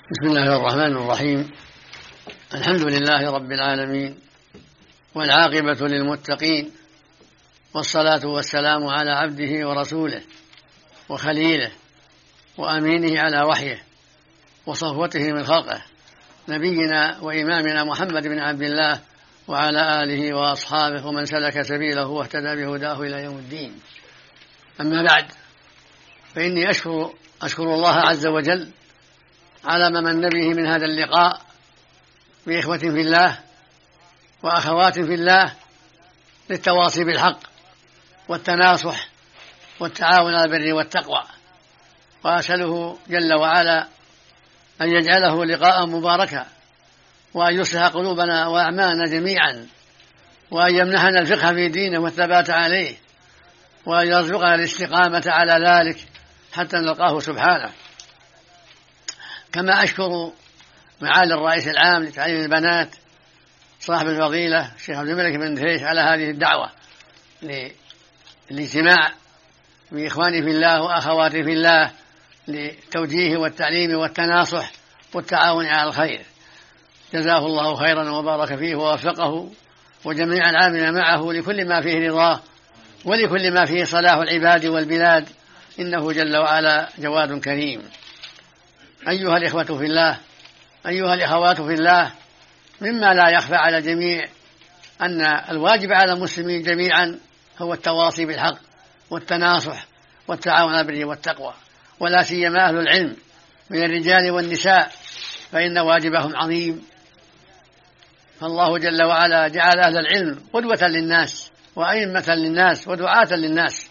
بسم الله الرحمن الرحيم. الحمد لله رب العالمين، والعاقبة للمتقين، والصلاة والسلام على عبده ورسوله وخليله وأمينه على وحيه وصفوته من خلقه، نبينا وإمامنا محمد بن عبد الله وعلى آله وأصحابه ومن سلك سبيله واهتدى بهداه إلى يوم الدين. أما بعد، فإني أشكر الله عز وجل على ما من به من هذا اللقاء بإخوة في الله وأخوات في الله للتواصي بالحق والتناصح والتعاون على البر والتقوى، وأسأله جل وعلا أن يجعله لقاء مباركا، وأن يصلح قلوبنا وأعمالنا جميعا، وأن يمنحنا الفقه في دينه والثبات عليه، وأن يرزقنا الاستقامة على ذلك حتى نلقاه سبحانه. كما أشكر معالي الرئيس العام لتعليم البنات صاحب الفضيلة الشيخ عبد الملك بن دهيش على هذه الدعوة للاجتماع بإخواني في الله وأخواتي في الله للتوجيه والتعليم والتناصح والتعاون على الخير. جزاه الله خيرا وبارك فيه ووفقه وجميع العاملين معه لكل ما فيه رضاه ولكل ما فيه صلاح العباد والبلاد، إنه جل وعلا جواد كريم. أيها الإخوة في الله، أيها الأخوات في الله، مما لا يخفى على الجميع أن الواجب على المسلمين جميعا هو التواصي بالحق والتناصح والتعاون على البر والتقوى، ولا سيما أهل العلم من الرجال والنساء، فإن واجبهم عظيم. فالله جل وعلا جعل أهل العلم قدوة للناس وأئمة للناس ودعاة للناس،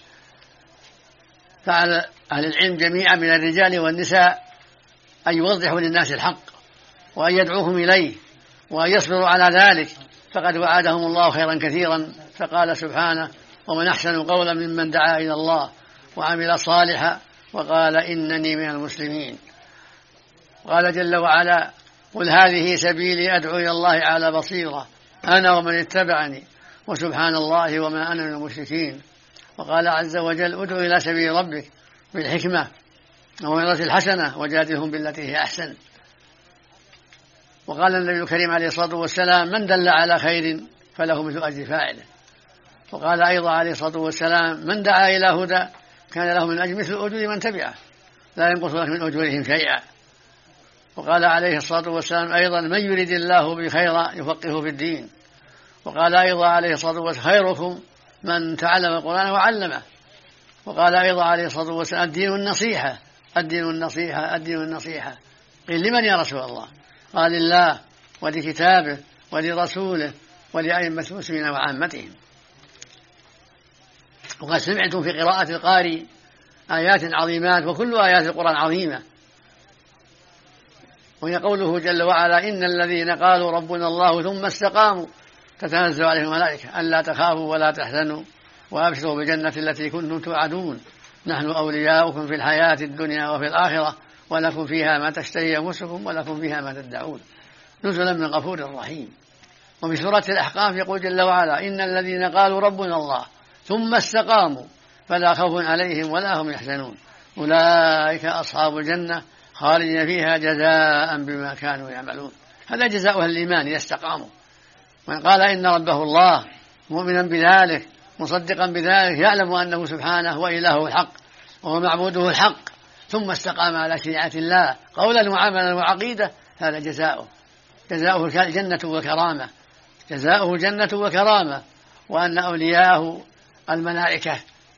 فعلى أهل العلم جميعا من الرجال والنساء أن يوضحوا للناس الحق وأن يدعوهم إليه وأن يصبروا على ذلك، فقد وعدهم الله خيرا كثيرا، فقال سبحانه: ومن أحسن قولا ممن دعا إلى الله وعمل صالحا وقال إنني من المسلمين. قال جل وعلا: قل هذه سبيلي أدعو إلى الله على بصيرة أنا ومن اتبعني وسبحان الله وما أنا من المشركين. وقال عز وجل: ادعو إلى سبيل ربك بالحكمة وموعظة الحسنة وجادلهم بالتي هي أحسن. وقال النبي الكريم عليه الصلاة والسلام: من دل على خير فله مثل أجر فاعله. وقال أيضا عليه الصلاة والسلام: من دعا إلى هدى كان له من أجر مثل أجور من تبعه لا ينقص لك من أجورهم شيئا. وقال عليه الصلاة والسلام أيضا: من يريد الله بخيرا يفقهه في الدين. وقال أيضا عليه الصلاة والسلام: خيركم من تعلم القرآن وعلمه. وقال أيضا عليه الصلاة والسلام: الدين النصيحة الدين النصيحة الدين النصيحة. قيل: لمن يا رسول الله؟ قال: لله ولكتابه ولرسوله ولأئمة المسلمين وعامتهم. وقد سمعتم في قراءة القارئ آيات عظيمات، وكل آيات القرآن عظيمة، وهي قوله جل وعلا: إن الذين قالوا ربنا الله ثم استقاموا تتنزل عليهم الملائكة ألا تخافوا ولا تحزنوا وأبشروا بالجنة التي كنتم توعدون نحن أولياؤكم في الحياة الدنيا وفي الآخرة ولكم فيها ما تشتهي أنفسكم ولكم فيها ما تدعون نزلا من غفور رحيم. وفي سورة الأحقاف يقول جل وعلا: إن الذين قالوا ربنا الله ثم استقاموا فلا خوف عليهم ولا هم يحزنون أولئك أصحاب الجنة خالدين فيها جزاء بما كانوا يعملون. هذا جزاء أهل الإيمان إذا استقاموا. من قال إن ربه الله مؤمنا بذلك مصدقا بذلك يعلم أنه سبحانه هو إله الحق وهو معبوده الحق، ثم استقام على شريعة الله قولا وعملا وعقيدة، هذا جزاؤه الجنة وكرامة، جزاؤه الجنة وكرامة. وأن أولياءه الملائكة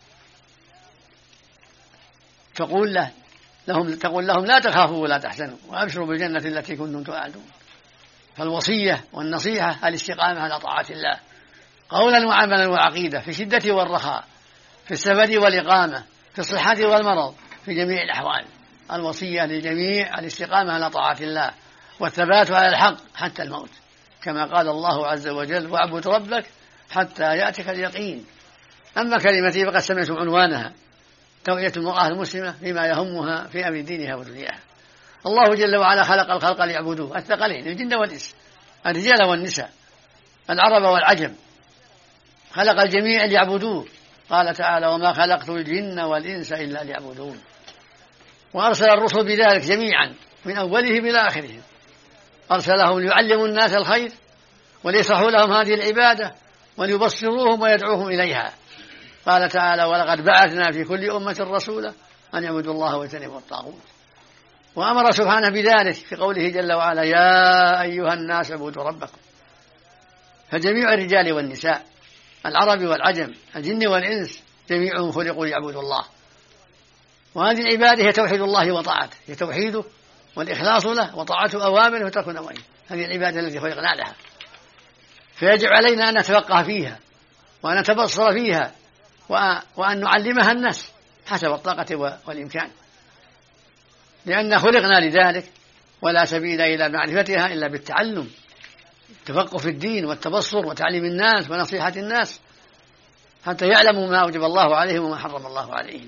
تقول لهم لا تخافوا ولا تحزنوا وأبشروا بالجنة التي كنتم توعدون. فالوصية والنصيحة الاستقامة على طاعة الله قولا وعملا وعقيدة، في الشدة والرخاء، في السفر والإقامة، في الصحة والمرض، في جميع الأحوال. الوصية للجميع الاستقامة على طاعة الله والثبات على الحق حتى الموت، كما قال الله عز وجل: واعبد ربك حتى يأتك اليقين. أما كلمتي فقد سمعتم عنوانها: توعية المرأة المسلمة فيما يهمها في أمر دينها ودنياها. الله جل وعلا خلق الخلق ليعبدوه، الثقلين الجن والإنس، الرجال والنساء، العرب والعجم، خلق الجميع ليعبدوه. قال تعالى: وما خلقت الجن والإنس إلا ليعبدون. وأرسل الرسل بذلك جميعا من أولهم إلى آخرهم، أرسلهم ليعلموا الناس الخير وليشرحوا لهم هذه العبادة وليبصروهم ويدعوهم إليها. قال تعالى: ولقد بعثنا في كل أمة رسولا أن يعبدوا الله واجتنبوا الطاغوت. وأمر سبحانه بذلك في قوله جل وعلا: يا أيها الناس اعبدوا ربكم. فجميع الرجال والنساء، العرب والعجم، الجن والإنس، جميعهم خلقوا ليعبدوا الله. وهذه العبادة هي توحيد الله وطاعته، هي توحيده والإخلاص له وطاعته أوامره وترك نواهيه. هذه العبادة التي خلقنا لها، فيجب علينا أن نتفقه فيها وأن نتبصر فيها وأن نعلمها الناس حسب الطاقة والإمكان، لأن خلقنا لذلك، ولا سبيل إلى معرفتها إلا بالتعلم، التفقه في الدين والتبصر وتعليم الناس ونصيحة الناس حتى يعلموا ما أوجب الله عليهم وما حرم الله عليهم.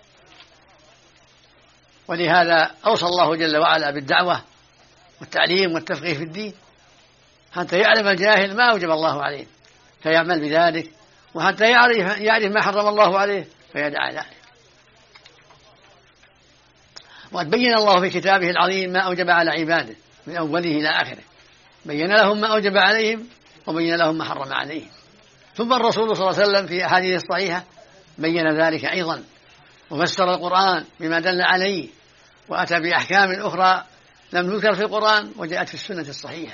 ولهذا أوصى الله جل وعلا بالدعوة والتعليم والتفقيه في الدين حتى يعلم الجاهل ما أوجب الله عليه فيعمل بذلك، وحتى يعرف ما حرم الله عليه فيدع ذلك. وقد بين الله في كتابه العظيم ما أوجب على عباده من أوله إلى آخره، بين لهم ما أوجب عليهم وبين لهم ما حرم عليهم. ثم الرسول صلى الله عليه وسلم في أحاديث الصحيحة بين ذلك أيضا، وفسر القرآن بما دل عليه، وأتى بأحكام أخرى لم تذكر في القرآن وجاءت في السنة الصحيحة.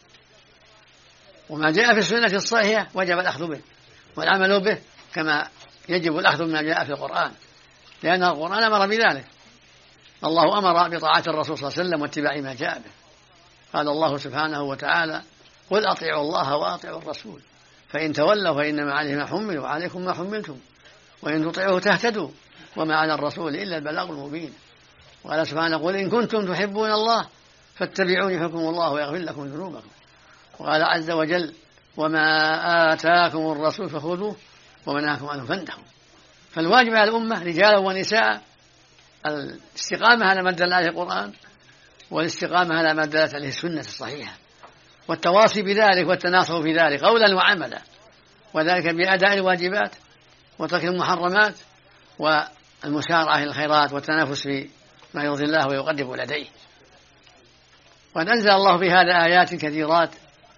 وما جاء في السنة الصحيحة وجب الأخذ به والعمل به، كما يجب الأخذ بما جاء في القرآن، لأن القرآن أمر بذلك. الله أمر بطاعة الرسول صلى الله عليه وسلم واتباع ما جاء به. قال الله سبحانه وتعالى: قل أطيعوا الله وأطيعوا الرسول فإن تولوا فإنما عليه ما حملوا وعليكم ما حملتم وإن تطيعوه تهتدوا وما على الرسول إلا البلاغ المبين. وقال سبحانه: قل إن كنتم تحبون الله فاتبعوني يحببكم الله ويغفر لكم ذنوبكم. وقال عز وجل: وما آتاكم الرسول فخذوه وما نهاكم عنه فانتهوا. فالواجب على الأمة رجالا ونساء الاستقامة على ما دل عليه القرآن، والاستقامة على ما دلت عليه السنة الصحيحة، والتواصي بذلك والتناصح في ذلك قولا وعملا، وذلك بأداء الواجبات وترك المحرمات والمسارعة إلى الخيرات والتنافس في ما يرضي الله ويقرب لديه. وقد أنزل الله في هذا آيات كثيرات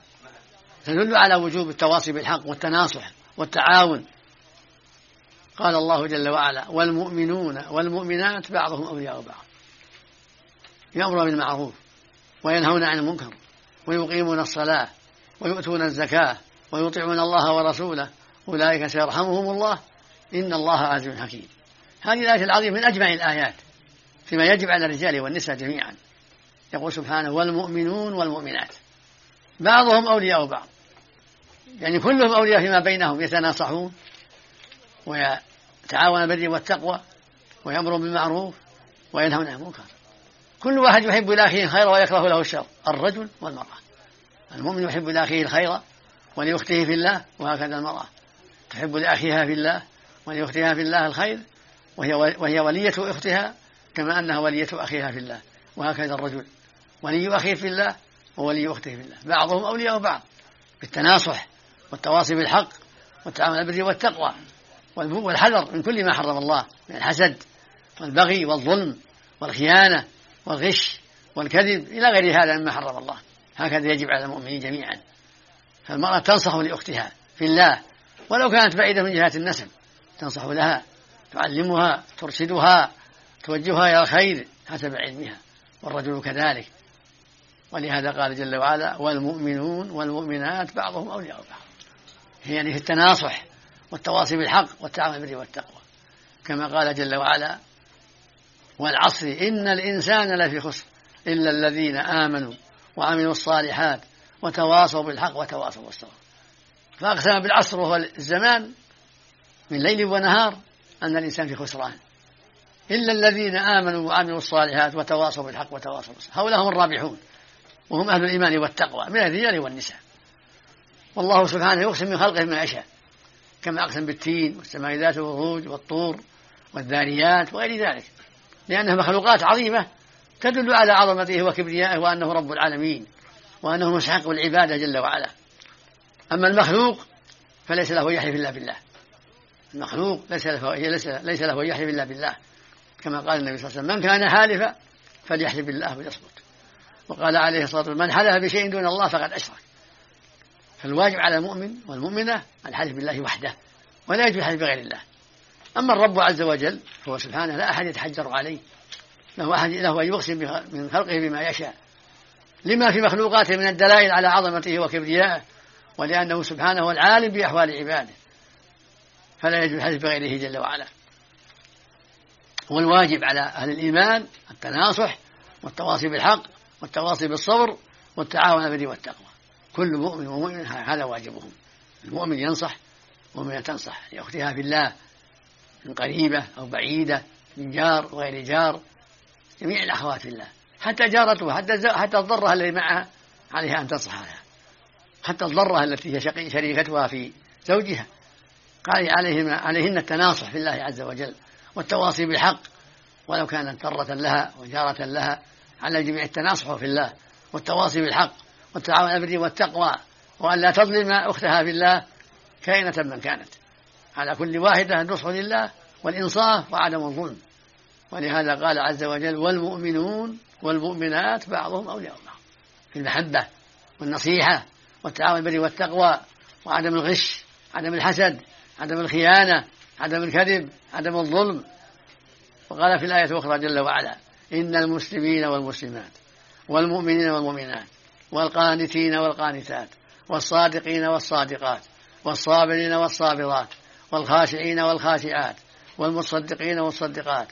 تدل على وجوب التواصي بالحق والتناصح والتعاون. قال الله جل وعلا: والمؤمنون والمؤمنات بعضهم أولياء بعض يأمرون بالمعروف وينهون عن المنكر ويقيمون الصلاة ويؤتون الزكاة ويطيعون الله ورسوله أولئك سيرحمهم الله إن الله عزيز حكيم. هذه الآية العظيمة من أجمع الآيات فيما يجب على الرجال والنساء جميعا. يقول سبحانه: والمؤمنون والمؤمنات بعضهم أولياء بعض، يعني كلهم أولياء فيما بينهم، يتناصحون ويتعاون بالبر والتقوى ويأمرون بالمعروف وينهون عن المنكر. كل واحد يحب لأخيه الخير ويكره له الشر، الرجل والمرأة. المؤمن يحب لأخيه الخير ولأخته في الله، وهكذا المرأة تحب لأخيها في الله ولأختها في الله الخير، وهي ولية أختها كما أنها ولية أخيها في الله، وهكذا الرجل ولي أخيه في الله وولي أخته في الله. بعضهم أولياء بعض بالتناصح والتواصي بالحق والتعاون بالبر والتقوى والحذر من كل ما حرم الله من الحسد والبغي والظلم والخيانة والغش والكذب إلى غير هذا مما حرم الله. هكذا يجب على المؤمنين جميعا. فالمرأة تنصح لأختها في الله ولو كانت بعيدة من جهة النسب، تنصح لها، تعلمها، ترشدها، توجهها إلى الخير حسب علمها، والرجل كذلك. ولهذا قال جل وعلا: والمؤمنون والمؤمنات بعضهم أولياء بعض، يعني في التناصح والتواصي بالحق والتعاون بالبر والتقوى، كما قال جل وعلا: والعصر إن الإنسان لفي خسر إلا الذين آمنوا وعملوا الصالحات وتواصوا بالحق وتواصوا بالصبر. فأقسم بالعصر وهو الزمان من ليل ونهار أن الإنسان في خسران، إلا الذين آمنوا وعملوا الصالحات وتواصوا بالحق وتواصوا بالصبر، هؤلاء هم الرابحون وهم أهل الإيمان والتقوى من الرجال والنساء. والله سبحانه يقسم من خلقه ما يشاء، كما أقسم بالتين والسماء ذات البروج والطور والذاريات وغير ذلك، لأنها مخلوقات عظيمة تدل على عظمته وكبريائه وأنه رب العالمين وأنه مستحق العبادة جل وعلا. أما المخلوق فليس له يحلف إلا بالله، المخلوق ليس له يحلف إلا بالله، كما قال النبي صلى الله عليه وسلم: من كان حالفا فليحلف بالله وليصمت. وقال عليه الصلاة والسلام: من حلف بشيء دون الله فقد أشرك. فالواجب على المؤمن والمؤمنة الحلف بالله وحده، ولا يجوز الحلف بغير الله. أما الرب عز وجل فهو سبحانه لا أحد يتحجر عليه، له أن يقسم من خلقه بما يشاء، لما في مخلوقاته من الدلائل على عظمته وكبريائه، ولأنه سبحانه هو العالم بأحوال عباده، فلا يجوز الحلف بغيره جل وعلا. والواجب على أهل الإيمان التناصح والتواصي بالحق والتواصي بالصبر والتعاون على البر والتقوى. كل مؤمن ومؤمن هذا واجبهم. المؤمن ينصح ومؤمنة تنصح لأختها في الله، من قريبة أو بعيدة، من جار وغير جار، جميع الأخوات في الله، حتى جارته، حتى الضرة التي معها عليها أن تنصحها، حتى الضرة التي هي شريكتها في زوجها قال عليهن التناصح في الله عز وجل والتواصي بالحق، ولو كانت ضرة لها وجارة لها، على جميع التناصح في الله والتواصي بالحق والتعاون على البر والتقوى، وأن لا تظلم أختها في الله كائنة من كانت. على كل واحدة النصح لله والإنصاف وعدم الظلم. ولهذا قال عز وجل: والمؤمنون والمؤمنات بعضهم أولياء بعض، في المحبة والنصيحة والتعاون على البر والتقوى، وعدم الغش، عدم الحسد، عدم الخيانة، عدم الكذب، عدم الظلم. وقال في الآية الأخرى جل وعلا: إن المسلمين والمسلمات والمؤمنين والمؤمنات والقانتين والقانتات والصادقين والصادقات والصابرين والصابرات والخاشعين والخاشعات والمصدقين والصدقات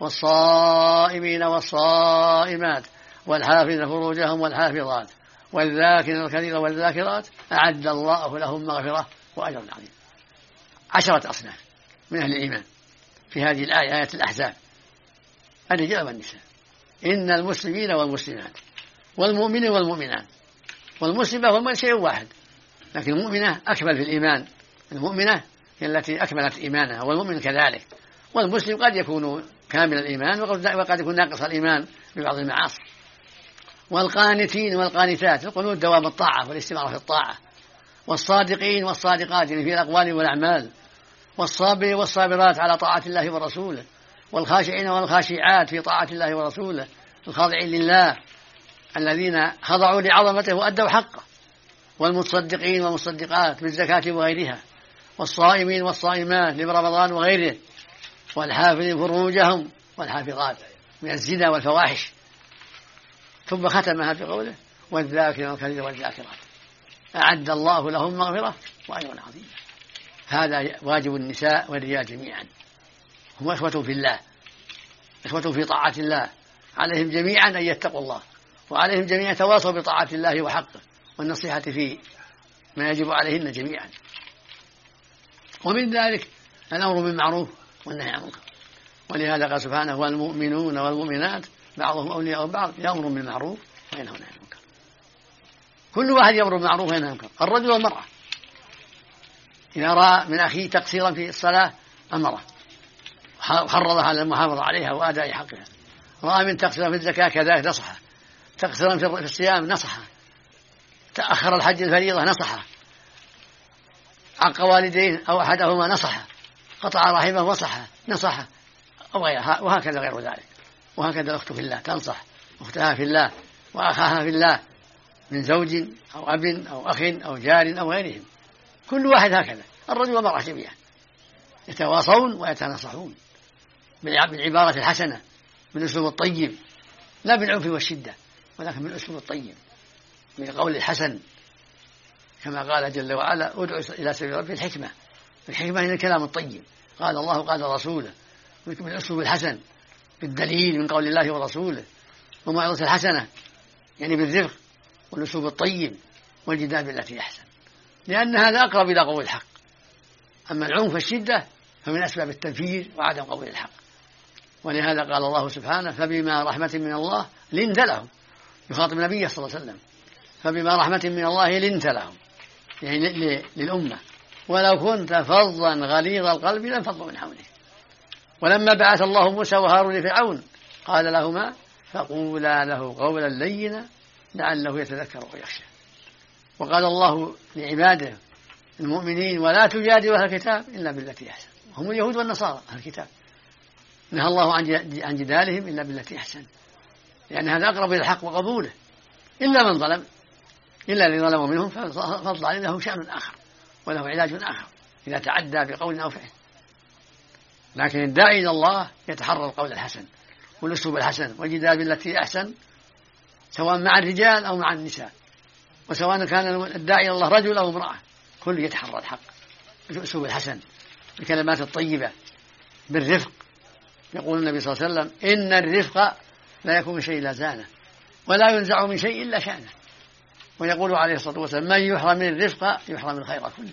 والصائمين والصائمات والحافظين فروجهم والحافظات والذاكرين الكثير والذاكرات أعد الله لهم مغفرة وأجر عظيم. 10 أصناف من أهل الإيمان في هذه الآية، آية الأحزاب، الرجال والنساء. إن المسلمين والمسلمات والمؤمنين والمؤمنات. والمسلمة والمؤمن شيء واحد، لكن المؤمنة أكمل في الإيمان. المؤمنة هي التي أكملت إيمانها، والمؤمن كذلك. والمسلم قد يكون كامل الإيمان وقد يكون ناقص الإيمان ببعض المعاصي. والقانتين والقانتات، القنوت دوام الطاعة والاستمرار في الطاعة. والصادقين والصادقات، يعني في الأقوال والأعمال. والصابرين والصابرات على طاعة الله ورسوله. والخاشعين والخاشعات في طاعة الله ورسوله، الخاضعين لله الذين خضعوا لعظمته وأدوا حقه. والمتصدقين والمصدقات بالزكاة وغيرها. والصائمين والصائمات لرمضان وغيره. والحافظين فروجهم والحافظات من الزنا والفواحش. ثم ختمها بقوله: والذاكرين الكثير والذاكرات أعد الله لهم مغفرة وأجرا عظيما. هذا واجب النساء والرجال جميعا، هم إخوة في الله، إخوة في طاعة الله، عليهم جميعا أن يتقوا الله، وعليهم جميعا يتواصوا بطاعة الله وحقه والنصيحة في ما يجب عليهن جميعا. ومن ذلك الأمر بالمعروف والنهي عن المنكر. ولهذا قال سبحانه: والمؤمنون والمؤمنات بعضهم أولياء بعض يأمر بالمعروف وينهى عن المنكر. كل واحد يأمر بالمعروف وينهى عن المنكر، الرجل والمرأة. إذا رأى من أخيه تقصيرا في الصلاة أمره، حرضها على المحافظة عليها وأداء حقها. رأى من تقصيرا في الزكاة كذلك نصحه، تقصيرا في الصيام نصحه، تأخر الحج الفريضة نصحه، عق والديه أو أحدهما نصحه، قطع رحمه وصحه نصحه، أو غيرها، وهكذا غير ذلك. وهكذا الأخت في الله تنصح أختها في الله وأخاها في الله، من زوج أو أب أو أخ أو جار أو غيرهم. كل واحد هكذا، الرجل والمرأة جميعا يتواصون ويتناصحون بالعبارة الحسنة، بالأسلوب الطيب، لا بالعنف والشدة، ولكن بالأسلوب الطيب، بالقول الحسن، كما قال جل وعلا: ادعو إلى سبيل ربك الحكمة. الحكمة هي الكلام الطيب، قال الله قال رسوله، بالأسلوب الحسن، بالدليل من قول الله ورسوله، وموعظة الحسنة يعني بالرفق والأسلوب الطيب والجدال بالتي أحسن، لأن هذا أقرب إلى قول الحق. أما العنف والشدة فمن أسباب التنفير وعدم قول الحق. ولهذا قال الله سبحانه: فبما رحمة من الله لنت لهم، يخاطب النبي صلى الله عليه وسلم: فبما رحمة من الله لنت لهم، يعني للأمة، ولو كنت فظا غليظ القلب لانفضوا من حولك. ولما بعث الله موسى وهارون لفرعون قال لهما: فقولا له قولا لينا لعله يتذكر ويخشى. وقال الله لعباده المؤمنين: ولا تجادلوا أهل الكتاب إلا بالتي أحسن. هم اليهود والنصارى أهل الكتاب، نهى الله عن جدالهم إلا بالتي أحسن. لأن هذا أقرب إلى الحق وقبوله، إلا من ظلم، إلا الذين ظلموا منهم فالظالم له شأن آخر وله علاج آخر إذا تعدى بقول أو فعل. لكن الداعي إلى الله يتحرى القول الحسن والأسلوب الحسن والجدال بالتي أحسن، سواء مع الرجال أو مع النساء، وسواء كان الداعي إلى الله رجل أو امرأة، كل يتحرى الحق بالأسلوب الحسن، بالكلمات الطيبة، بالرفق. يقول النبي صلى الله عليه وسلم: إن الرفق لا يكون من شيء إلا زانه، ولا ينزع من شيء إلا شانه. ويقول عليه الصلاة والسلام: من يحرم من الرفق يحرم الخير كله.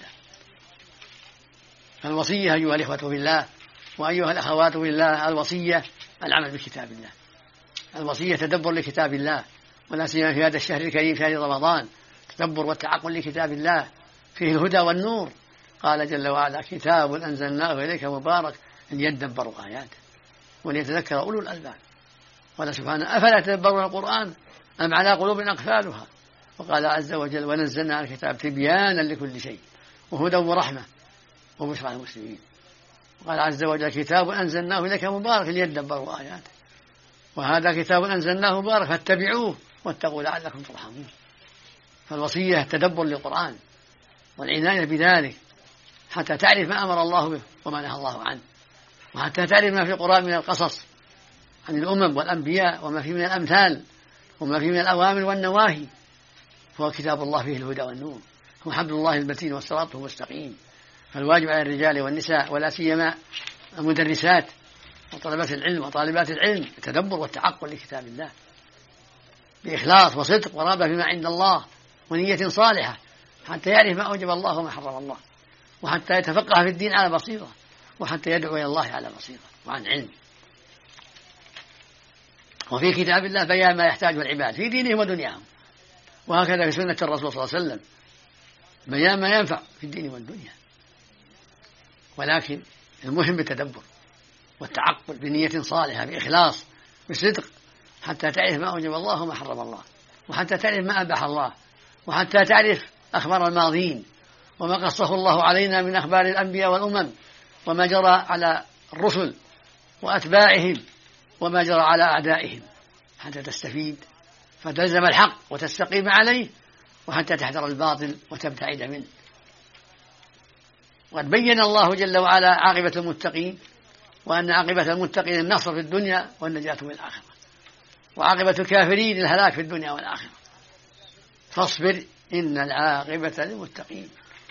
فالوصية أيها الإخوة في الله وأيها الأخوات في الله، الوصية العمل بكتاب الله، الوصية تدبر لكتاب الله، ولا سيما في هذا الشهر الكريم شهر رمضان، تدبر والتعقل لكتاب الله فيه الهدى والنور. قال جل وعلا: كتاب أنزلناه إليك مبارك ليدبروا آياته وليتذكر أولو الألباب. قال سبحانه: أفلا يتدبرون القرآن أم على قلوب أقفالها. وقال عز وجل: ونزلنا على الكتاب تبيانا لكل شيء وهدى ورحمة وبشرى للمسلمين. وقال عز وجل: كتاب أنزلناه إليك مبارك ليدبروا آياته. وهذا كتاب أنزلناه مبارك فاتبعوه واتقوا لعلكم ترحمون. فالوصية التدبر للقرآن والعناية بذلك حتى تعرف ما أمر الله به وما نهى الله عنه، وحتى تعرف ما في القرآن من القصص عن الأمم والأنبياء، وما فيه من الأمثال، وما فيه من الأوامر والنواهي. فهو كتاب الله فيه الهدى والنور، هو حبل الله المتين والصراط المستقيم. فالواجب على الرجال والنساء ولا سيما المدرسات وطلبات العلم وطالبات العلم التدبر والتعقل لكتاب الله بإخلاص وصدق ورغبة فيما عند الله ونية صالحة، حتى يعرف ما أوجب الله وما حرم الله، وحتى يتفقه في الدين على بصيرة، وحتى يدعو إلى الله على بصيرة وعن علم. وفي كتاب الله بيان ما يحتاجه العباد في دينهم ودنياهم، وهكذا في سنة الرسول صلى الله عليه وسلم بيان ما ينفع في الدين والدنيا. ولكن المهم بالتدبر والتعقل بنية صالحة بإخلاص بصدق، حتى تعرف ما أوجب الله وما حرم الله، وحتى تعرف ما أباح الله، وحتى تعرف أخبار الماضين وما قصه الله علينا من أخبار الأنبياء والأمم، وما جرى على الرسل وأتباعهم، وما جرى على أعدائهم، حتى تستفيد فتلزم الحق وتستقيم عليه، وحتى تحذر الباطل وتبتعد منه. وقد بين الله جل وعلا عاقبة المتقين، وأن عاقبة المتقين النصر في الدنيا والنجاة في الآخرة، وعاقبة الكافرين الهلاك في الدنيا والآخرة. فاصبر إن العاقبة للمتقين،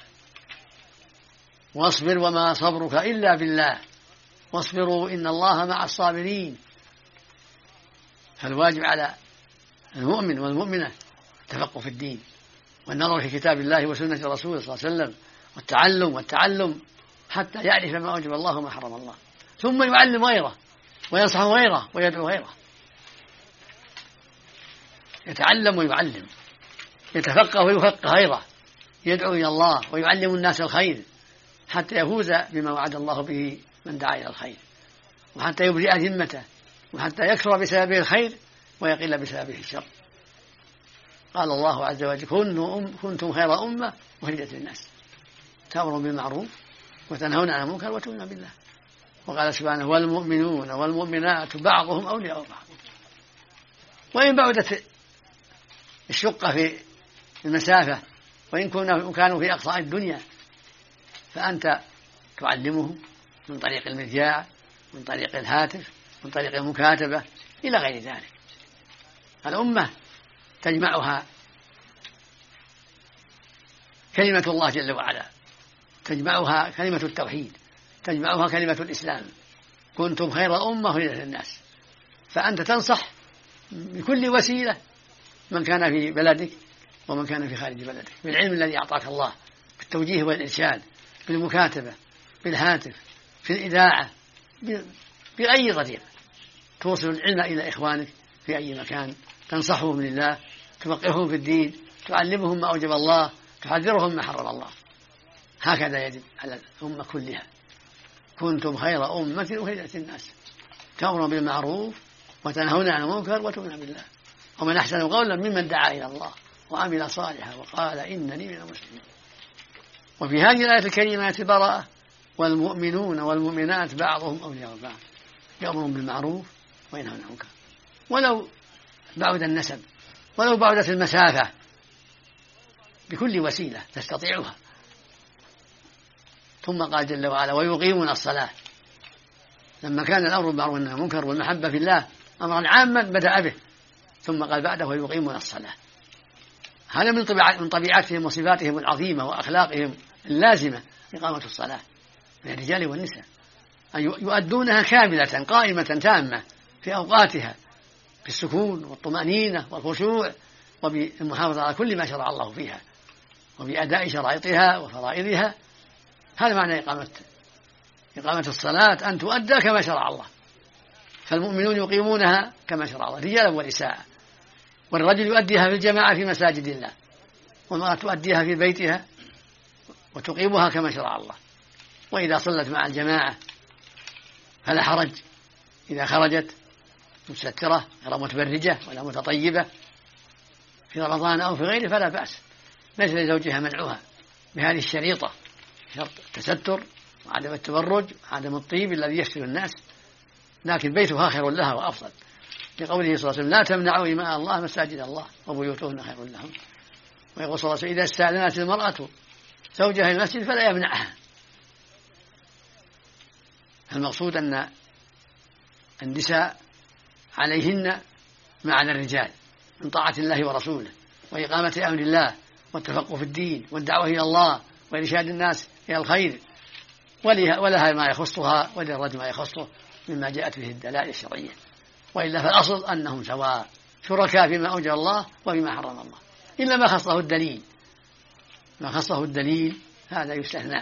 واصبر وما صبرك إلا بالله، واصبروا إن الله مع الصابرين. فالواجب على المؤمن والمؤمنة التفقه في الدين والنظر في كتاب الله وسنة رسوله صلى الله عليه وسلم، والتعلم حتى يعرف ما أوجب الله وما حرم الله، ثم يعلم غيره وينصح غيره ويدعو غيره. يتعلم ويعلم، يتفقه ويفقه غيره، يدعو إلى الله ويعلم الناس الخير حتى يفوز بما وعد الله به من دعا إلى الخير، وحتى يبرئ ذمته، وحتى يكثر بسببه الخير ويقل بسببه الشر. قال الله عز وجل: كنتم خير أمة أخرجت للناس تأمرون بالمعروف وتنهون عن المنكر وتؤمنون بالله. وقال سبحانه: والمؤمنون والمؤمنات بعضهم أولياء بعض. وإن بعدت الشقة في المسافة، وإن كانوا في أقصى الدنيا، فأنت تعلمهم من طريق المذياع، من طريق الهاتف، من طريق المكاتبة إلى غير ذلك. الأمة تجمعها كلمة الله جل وعلا، تجمعها كلمة التوحيد، تجمعها كلمة الإسلام. كنتم خير أمة أخرجت للناس. فأنت تنصح بكل وسيلة من كان في بلدك ومن كان في خارج بلدك بالعلم الذي أعطاك الله، بالتوجيه والإرشاد، بالمكاتبة، بالهاتف، في الإذاعة، بأي طريقة توصل العلم إلى إخوانك في أي مكان، تنصحهم لله، تفقههم في الدين، تعلمهم ما أوجب الله، تحذرهم ما حرم الله. هكذا يجب على الأمة كلها. كنتم خير أمة أخرجت للناس تأمرون بالمعروف وتنهون عن المنكر وتؤمنون بالله، ومن أحسن قولا ممن دعا إلى الله وعمل صالحا وقال إنني من المسلمين. وفي هذه الآية الكريمة البراءة: والمؤمنون والمؤمنات بعضهم أولياء بعض يأمرون بالمعروف وينهون عن المنكر. ولو بعد النسب ولو بعدت المسافة بكل وسيلة تستطيعها. ثم قال جل وعلا ويقيمون الصلاة، لما كان الأمر بالمعروف والنهي عن المنكر والمحبة في الله أمرا عاما بدأ به، ثم قال بعده ويقيمون الصلاة. هذا من طبيعتهم وصفاتهم العظيمة وأخلاقهم اللازمة إقامة الصلاة من الرجال والنساء، أن يؤدونها كاملة قائمة تامة في أوقاتها بالسكون والطمأنينة والخشوع وبالمحافظة على كل ما شرع الله فيها وبأداء شرائطها وفرائضها. هذا معنى إقامة الصلاة، أن تؤدى كما شرع الله. فالمؤمنون يقيمونها كما شرع الله رجالا ونساء، والرجل يؤديها في الجماعة في مساجد الله، والمرأة تؤديها في بيتها وتقيمها كما شرع الله. وإذا صلت مع الجماعة فلا حرج إذا خرجت مستترة غير متبرجة ولا متطيبة في رمضان أو في غيره فلا بأس، ليس لزوجها منعها بهذه الشريطة، شرط التستر وعدم التبرج وعدم الطيب الذي يفتن الناس، لكن بيتها خير لها وأفضل، لقوله صلى الله عليه وسلم لا تمنعوا إماء الله مساجد الله وبيوتهن خير لهم. ويقول صلى الله عليه وسلم إذا استأذنت المرأة زوجها المسجد فلا يمنعها. المقصود أن النساء عليهن معنى الرجال من طاعة الله ورسوله وإقامة أمر الله والتفقه في الدين والدعوة إلى الله وإرشاد الناس إلى الخير، ولها ما يخصها وللرجل ما يخصه مما جاءت به الدلائل الشرعية. وإلا فالأصل أنهم سواء شركاء فيما أوجب الله وفيما حرم الله، إلا ما خصه الدليل، ما خصه الدليل هذا يستثنى.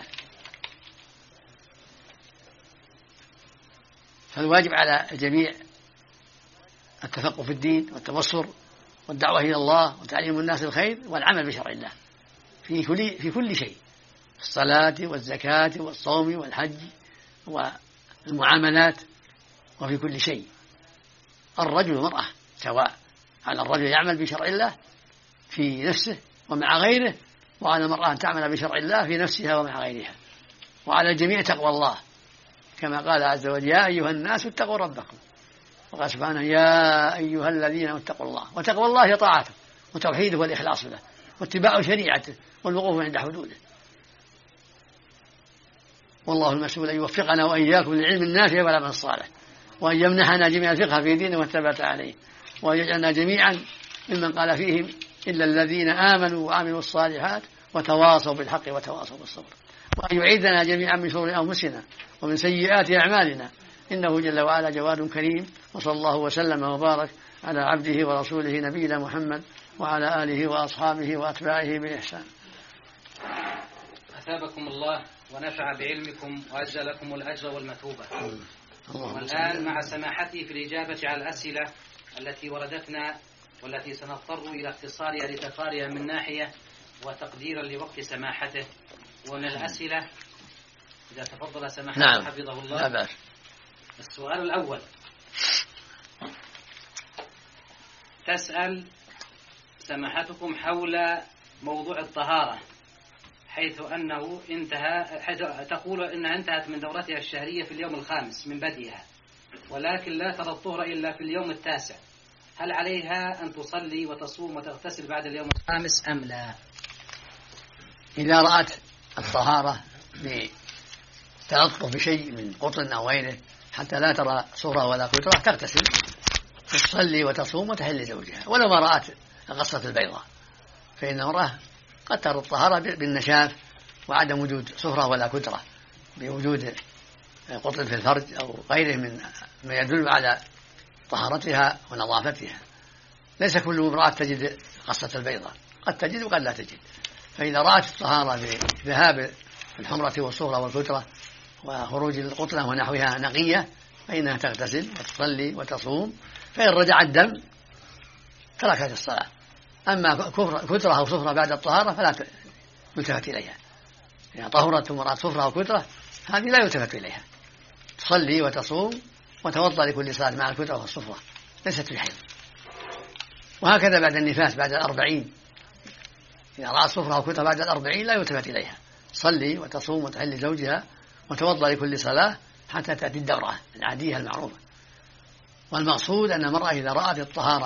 فالواجب على الجميع التفقه في الدين والتبصر والدعوة إلى الله وتعليم الناس الخير والعمل بشرع الله في كل شيء، في الصلاة والزكاة والصوم والحج والمعاملات وفي كل شيء. الرجل والمرأة سواء، على الرجل يعمل بشرع الله في نفسه ومع غيره، وعلى المرأة أن تعمل بشرع الله في نفسها ومع غيرها، وعلى الجميع تقوى الله كما قال عز وجل يا أيها الناس اتقوا ربكم، وقال سبحانه يا أيها الذين اتقوا الله. وتقوى الله هي طاعته وتوحيده والإخلاص له واتباع شريعته والوقوف عند حدوده. والله المسؤول أن يوفقنا وإياكم للعلم النافع والعمل الصالح، وأن يمنحنا جميع الفقه في دينه والثبات عليه، وأن يجعلنا جميعا ممن قال فيهم إلا الذين آمنوا وعملوا الصالحات وتواصوا بالحق وتواصوا بالصبر، وأن يعيذنا جميعا من شرور أنفسنا ومن سيئات أعمالنا، إنه جل وعلا جواد كريم. وصلى الله وسلم وبارك على عبده ورسوله نبينا محمد وعلى آله وأصحابه وأتباعه بإحسان. أثابكم الله ونفع بعلمكم وأجزى لكم الأجر والمثوبة. والآن مع سماحته في الإجابة على الأسئلة التي وردتنا والتي سنضطر إلى اختصارها لتفارها من ناحية وتقديرا لوقت سماحته. ومن الأسئلة إذا تفضل سماحته نعم. حفظه الله. لا بأس. السؤال الأول، تسأل سماحتكم حول موضوع الطهارة، حيث تقول إنها انتهت من دورتها الشهرية في اليوم الخامس من بدئها، ولكن لا ترى الطهر إلا في اليوم التاسع، هل عليها أن تصلي وتصوم وتغتسل بعد اليوم الخامس أم لا؟ إذا رأت الطهارة بتلطف بشيء من قطن أو غيره حتى لا ترى صورة ولا قطرة تغتسل وتصلي وتصوم وتحل زوجها، ولو ما رأت القصة البيضاء، فإن المرأة قد ترى الطهارة بالنشاف وعدم وجود صفرة ولا كدرة، بوجود قطن في الفرج أو غيره من ما يدل على طهارتها ونظافتها. ليس كل امرأة تجد قصة البيضاء، قد تجد وقد لا تجد. فإذا رأت الطهارة بذهاب الحمرة والصفرة والكدرة وخروج القطنة ونحوها نقية فإنها تغتسل وتصلي وتصوم، فإن رجع الدم تركت الصلاة. أما كدرة أو صفرة بعد الطهارة فلا يلتفت إليها، يعني طهرت المرأة صفرة أو كدرة هذه لا يلتفت إليها، تصلي وتصوم وتوضأ لكل صلاة مع الكدرة والصفرة، ليست في حيض. وهكذا بعد النفاس بعد 40، إذا رأت صفرة أو كدرة بعد 40 لا يلتفت إليها، تصلي وتصوم وتحل زوجها وتوضأ لكل صلاة حتى تأتي الدورة العادية المعروفة. والمقصود أن المرأة إذا رأت الطهارة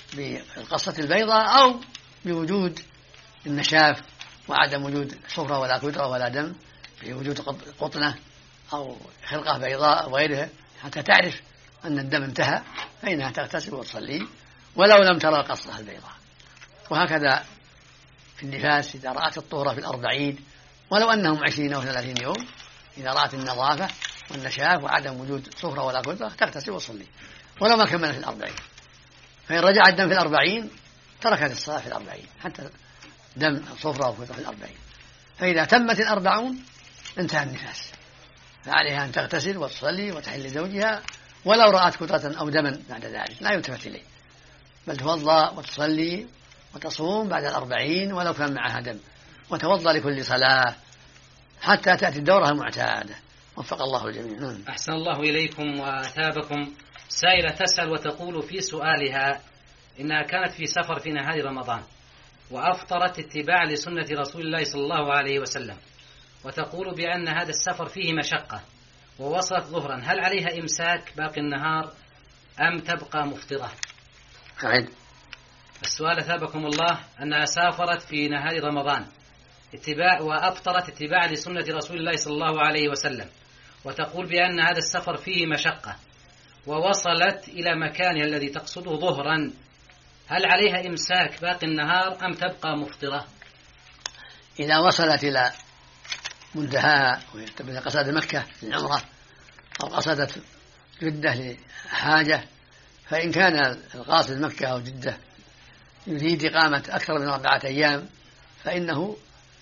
بالقصة البيضاء أو بوجود النشاف وعدم وجود صفرة ولا كدرة ولا دم، بوجود قطنة أو خرقة بيضاء أو غيرها، حتى تعرف أن الدم انتهى فإنها تغتسل وتصلي ولو لم ترى القصة البيضاء. وهكذا في النفاس إذا رأت الطهرة في 40 ولو أنهم 20 أو 30 يوم، إذا رأت النظافة والنشاف وعدم وجود صفرة ولا كدرة تغتسل وتصلي ولو ما كملت 40. فإن رجع الدم في 40 تركت الصلاة في 40 حتى دم صفرة أو كدرة في 40. فإذا تمت 40 انتهى النفاس، فعليها أن تغتسل وتصلي وتحل لزوجها ولو رأت كدرة أو دما بعد ذلك لا يلتفت إليه، بل توضأ وتصلي وتصوم بعد 40 ولو كان معها دم، وتوضأ لكل صلاة حتى تأتي الدورة المعتادة. وفق الله الجميع. أحسن الله إليكم وأثابكم. سائلة تسأل وتقول في سؤالها إنها كانت في سفر في نهار رمضان وأفطرت اتباعا لسنة رسول الله صلى الله عليه وسلم، وتقول بأن هذا السفر فيه مشقة ووصلت ظهرا، هل عليها إمساك باقي النهار أم تبقى مفطرة؟ السؤال أثابكم الله أنها سافرت في نهار رمضان وأفطرت اتباعا لسنة رسول الله صلى الله عليه وسلم، وتقول بأن هذا السفر فيه مشقة ووصلت إلى مكانها الذي تقصده ظهرا، هل عليها إمساك باقي النهار أم تبقى مفطرة؟ إذا وصلت إلى منتهاها قصدت مكة للعمرة أو قصدت جدة لحاجة، فإن كان القاصد مكة أو جدة يريد إقامة أكثر من 4 أيام فإنه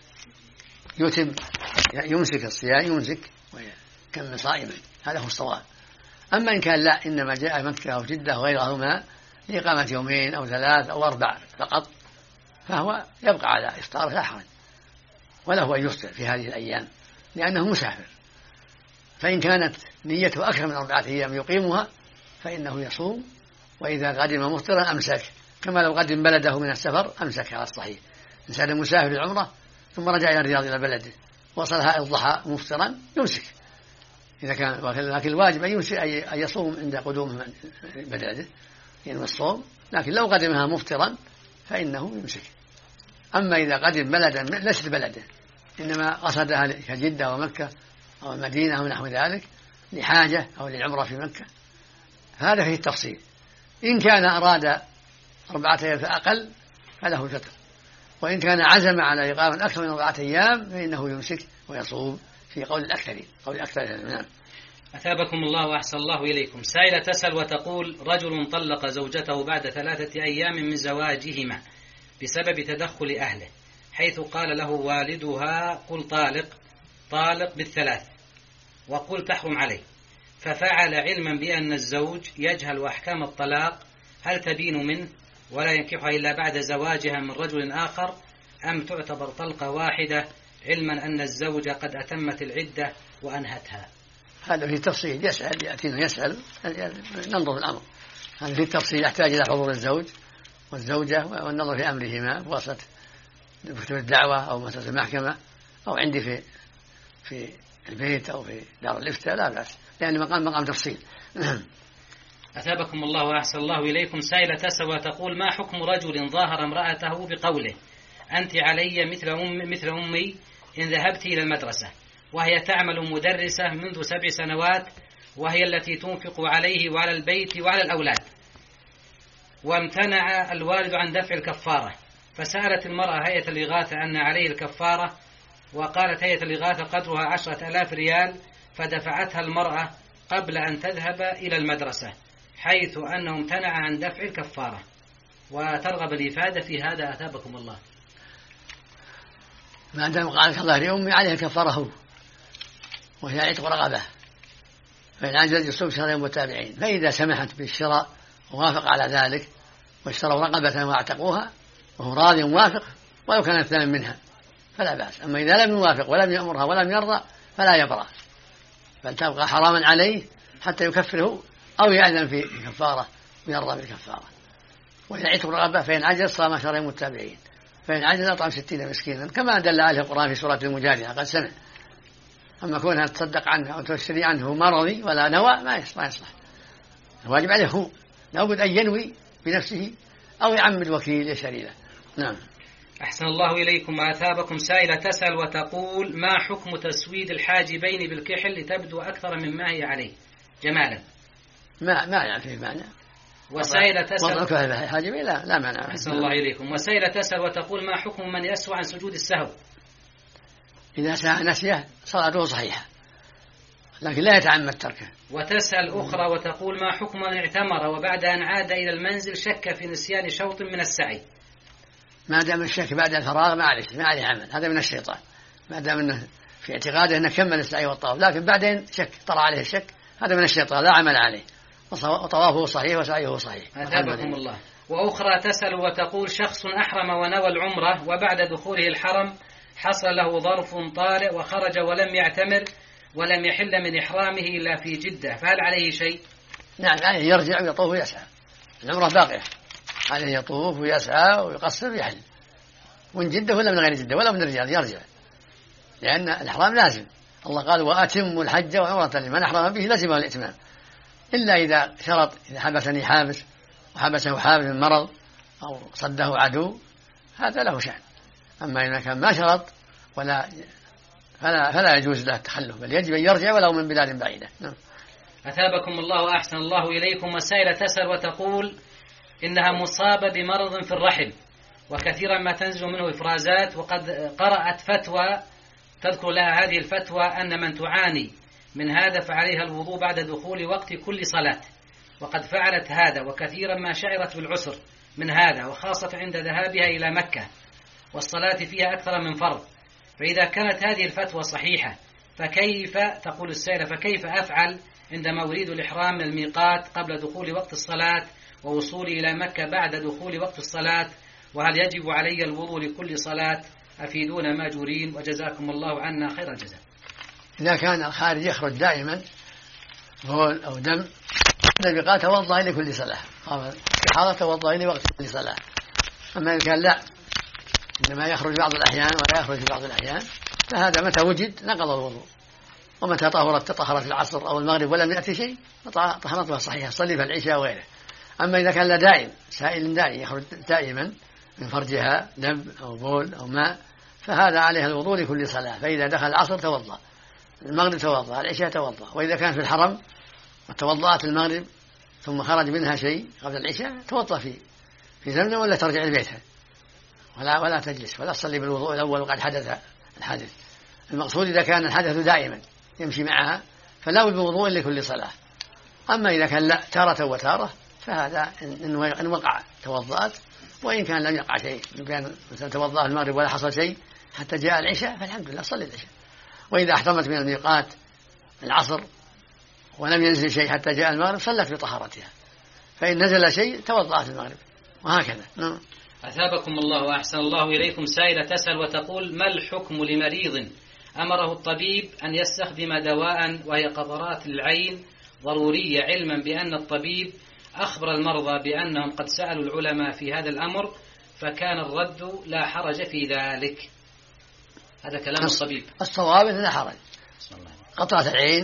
يمسك الصيام، يمسك ويكمل صائما، هذا هو الصواب. أما إن كان لا، إنما جاء مكة أو جدة وغيرهما لإقامة 2 أو 3 أو 4 فقط، فهو يبقى على إفطاره لا حرج، ولا هو يفطر في هذه الأيام لأنه مسافر. فإن كانت نيته أكثر من 4 أيام يقيمها فإنه يصوم، وإذا قدم مفطرا أمسك، كما لو قدم بلده من السفر أمسك على الصحيح. إنسان مسافر العمرة ثم رجع إلى الرياض إلى بلده وصلها الضحى مفطرا يمسك إذا كان، لكن الواجب أن يصوم عند قدومه من بلده ينوي الصوم، لكن لو قدمها مفطرا فإنه يمسك. أما إذا قدم بلدا ليست بلده إنما قصدها كجدة ومكة أو المدينة أو نحو ذلك لحاجة أو للعمرة في مكة هذا فيه التفصيل. إن كان أراد 4 أيام فأقل فله الفطر، وإن كان عزم على إقامة أكثر من 4 أيام فإنه يمسك ويصوم في قول الأكثرين، قول الأكثرين. نعم. أثابكم الله وأحسن الله إليكم. سائلة تسأل وتقول رجل طلق زوجته بعد 3 أيام من زواجهما بسبب تدخل أهله، حيث قال له والدها قل طالق بال3 وقل تحرم عليه، ففعل علما بأن الزوج يجهل أحكام الطلاق، هل تبين منه ولا ينكحها إلا بعد زواجها من رجل آخر، أم تعتبر طلقة واحدة علما أن الزوج قد أتمت العدة وأنهتها؟ هذا في تفصيل، يأتينا يسأل ننظر الأمر. هذا في التفصيل يحتاج إلى حضور الزوج والزوجة والنظر في أمرهما بواسطة مكتب الدعوة أو مؤسسة المحكمة أو عندي في البيت أو في دار الإفتاء، لا بأس، لأن مقام تفصيل. أثابكم الله وأحسن الله إليكم. سائلة تسأل وتقول ما حكم رجل ظاهر امرأته بقوله أنت علي مثل أمي إن ذهبت إلى المدرسة، وهي تعمل مدرسة منذ 7 سنوات، وهي التي تنفق عليه وعلى البيت وعلى الأولاد، وامتنع الوالد عن دفع الكفارة، فسألت المرأة هيئة الإغاثة أن عليه الكفارة، وقالت هيئة الإغاثة قدرها 10,000 ريال، فدفعتها المرأة قبل أن تذهب إلى المدرسة، حيث أنه امتنع عن دفع الكفارة، وترغب الإفادة في هذا أثابكم الله. ما دام قالت الله لأمي عليها الكفارة هو، وهي عتق رقبة، فإن عجز يصوم 2 شهرين متابعين. فإذا سمحت بالشراء ووافق على ذلك واشتروا رقبة واعتقوها وهو راضي موافق ولو كان الثمن منها فلا بأس. أما إذا لم يوافق ولم يأمرها ولم يرضى فلا يبرأ، بل تبقى حراما عليه حتى يكفره أو يأذن في كفارة ويرضى بالكفارة. وإن عتق رقبة فإن عجز صام 2 شهرين متابعين، فإن عجز أطعم 60 مسكينا، كما دل عليه القرآن في سورة المجادلة قد سمع. أما كونها تصدق عنه أو تشتري عنه مرضي ولا نوى ما يصلح. الواجب عليه هو لابد أن ينوي بنفسه أو يعمد وكيل يشتري له. نعم. أحسن الله إليكم. أثابكم سائلة تسأل وتقول: ما حكم تسويد الحاجبين بالكحل لتبدو أكثر مما هي عليه جمالا؟ ما يعني فيه معنى. وسائلة تسأل الحاجبين لا معنى. أحسن الله إليكم. وسائلة تسأل وتقول: ما حكم من يسهو عن سجود السهو؟ إذا نسيه صلاته صحيحة لكن لا يتعمد تركه. وتسأل أخرى وتقول: ما حكم من اعتمر وبعد أن عاد إلى المنزل شك في نسيان شوط من السعي؟ ما دام الشك بعد الفراغ ما عليه عمل، هذا من الشيطان. ما دام انه في اعتقاده انه كمل السعي والطواف لكن بعدين طرأ عليه الشك، هذا من الشيطان لا عمل عليه، وطوافه صحيح وسعيه صحيح. أثابكم الله. وأخرى تسأل وتقول: شخص أحرم ونوى العمرة وبعد دخوله الحرم حصل له ظرف طارئ وخرج ولم يعتمر ولم يحل من إحرامه إلا في جدة، فهل عليه شيء؟ نعم، عليه يرجع ويطوف ويسعى، العمرة باقية، عليه يطوف ويسعى ويقصر ويحل، من جدة ولا من غير جدة ولا من الرجال يرجع، لأن الإحرام لازم. الله قال: وأتموا الحج وعمرة لمن أحرم به لزمه الإتمام، إلا إذا شرط، إذا حبسني حابس وحبسه حابس من مرض أو صده عدو هذا له شأن. أما إذا كان ما شرط فلا يجوز له التخلف، بل يجب أن يرجع ولو من بلاد بعيدة. أثابكم الله وأحسن الله إليكم. وسائلة تسأل وتقول إنها مصابة بمرض في الرحم وكثيرا ما تنزل منه إفرازات، وقد قرأت فتوى تذكر لها هذه الفتوى أن من تعاني من هذا فعليها الوضوء بعد دخول وقت كل صلاة، وقد فعلت هذا وكثيرا ما شعرت بالعسر من هذا، وخاصة عند ذهابها إلى مكة والصلاة فيها أكثر من فرض. فإذا كانت هذه الفتوى صحيحة فكيف، تقول السائلة، فكيف أفعل عندما أريد الإحرام من الميقات قبل دخول وقت الصلاة ووصولي إلى مكة بعد دخول وقت الصلاة؟ وهل يجب علي الوضوء لكل صلاة؟ أفيدونا ماجورين وجزاكم الله عنا خير الجزاء. إذا كان الخارج يخرج دائما بول أو دم الميقات توضأ لكل صلاة، حاضر توضأ لوقت كل صلاة. أما إن كان لا، إنما يخرج بعض الأحيان ولا يخرج في بعض الأحيان، فهذا متى وجد نقض الوضوء، ومتى طهرت العصر أو المغرب ولم يأتي شيء طهرتها صحيحة، صلي في العشاء وغيره. أما إذا كان لا دائم، سائل دائم يخرج دائما من فرجها دم أو بول أو ماء، فهذا عليها الوضوء لكل صلاة. فإذا دخل العصر توضأ، المغرب توضأ، العشاء توضأ. وإذا كان في الحرم وتوضأت المغرب ثم خرج منها شيء قبل العشاء توضأ في زمزم ولا ترجع لبيتها ولا تجلس ولا تصلي بالوضوء الأول وقد حدث الحدث. المقصود إذا كان الحدث دائما يمشي معها فلا بد وضوء لكل صلاة. أما إذا كان لا، تارة وتارة، فهذا إن وقع توضأت، وإن كان لم يقع شيء، إن كان مثلا توضأ المغرب ولا حصل شيء حتى جاء العشاء فالحمد لله صلي العشاء. وإذا احتمت من الميقات العصر ولم ينزل شيء حتى جاء المغرب صلت بطهارتها، فإن نزل شيء توضأت المغرب، وهكذا. أثابكم الله وأحسن الله إليكم. سائلة تسأل وتقول: ما الحكم لمريض أمره الطبيب أن يستخدم دواء وهي قطرات للعين ضرورية، علما بأن الطبيب أخبر المرضى بأنهم قد سألوا العلماء في هذا الأمر فكان الرد لا حرج في ذلك؟ هذا كلام الطبيب. الصواب لا حرج، قطرة العين